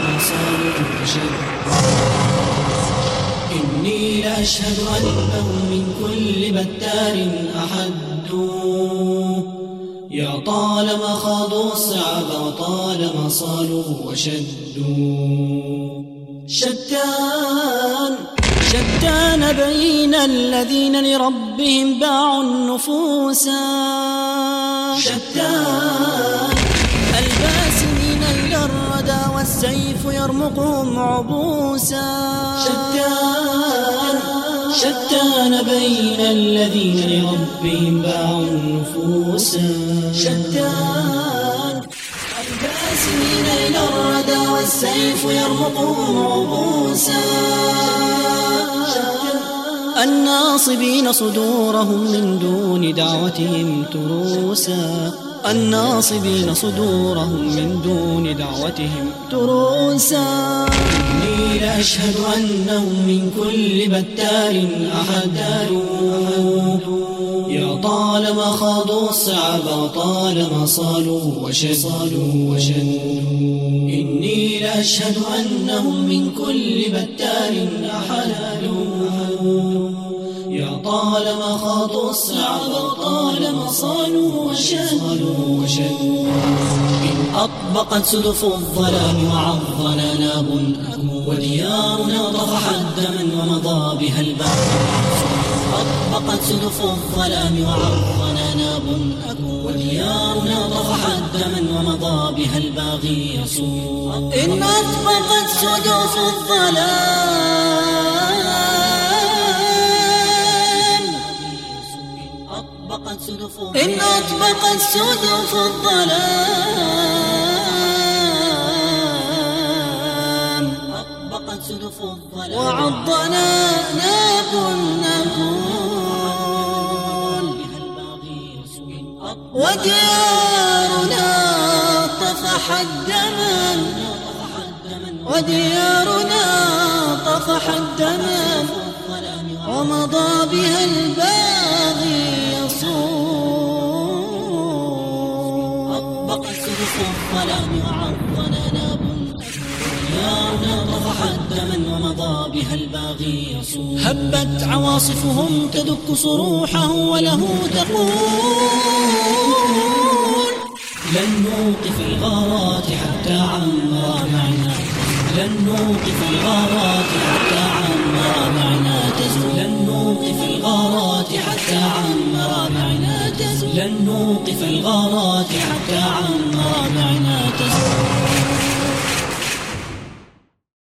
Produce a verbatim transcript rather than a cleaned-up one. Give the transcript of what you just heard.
صاروا وشدوا. إني لأشهد أنهم من كل بتار أحدوا، يا طالما خاضوا الصعب وطالما صالوا وشدوا. شتان شتان بين الذين لربهم باعوا النفوسا، شتان الباسمين إلى الردى والسيف يرمقهم عبوسا. شتان شتان بين الذين لربهم باعوا النفوسا، شتان الباسمين إلى الردى والسيف يرمقهم عبوسا. الناصبين صدورهم من دون دعوتهم تروسا، الناصبين صدورهم من دون دعوتهم تروسا. إني لأشهد أنهم من كل بتار أحدوا، يا طالما خاضوا الصعب وطالما صالوا وشدوا. إني لأشهد أنهم من كل بتار أحدوا، يا طالما خاضوا الصعب وطالما صالوا وشدوا. إن أطبقت سدف الظلام وعظنا ناب وديارنا طفحت دما ومضى بها البحر. أطبقت سدف الظلام وعظنا ناب وديارنا طفحت دما ومضى بها الباغي يسوع. إن أطبقت سدف الظلام إن أطبقت سدف الظلام وعضنا ناب نكون وديارنا طفحت دما وديارنا طفحت دما ومضى بها الباغي يصوم. أطبقت سدف الظلام وعضنا ناب وديارنا طفحت دما ومضى بها الباغي يصوم. هبت عواصفهم تدك صروحه وله تقول لن نوقف الغارات حتى عمر معنا، لن نوقف الغارات حتى عمر معنا تزول، لن نوقف الغارات حتى عمر معنا تزول، لن نوقف الغارات حتى عمر معنا تزول.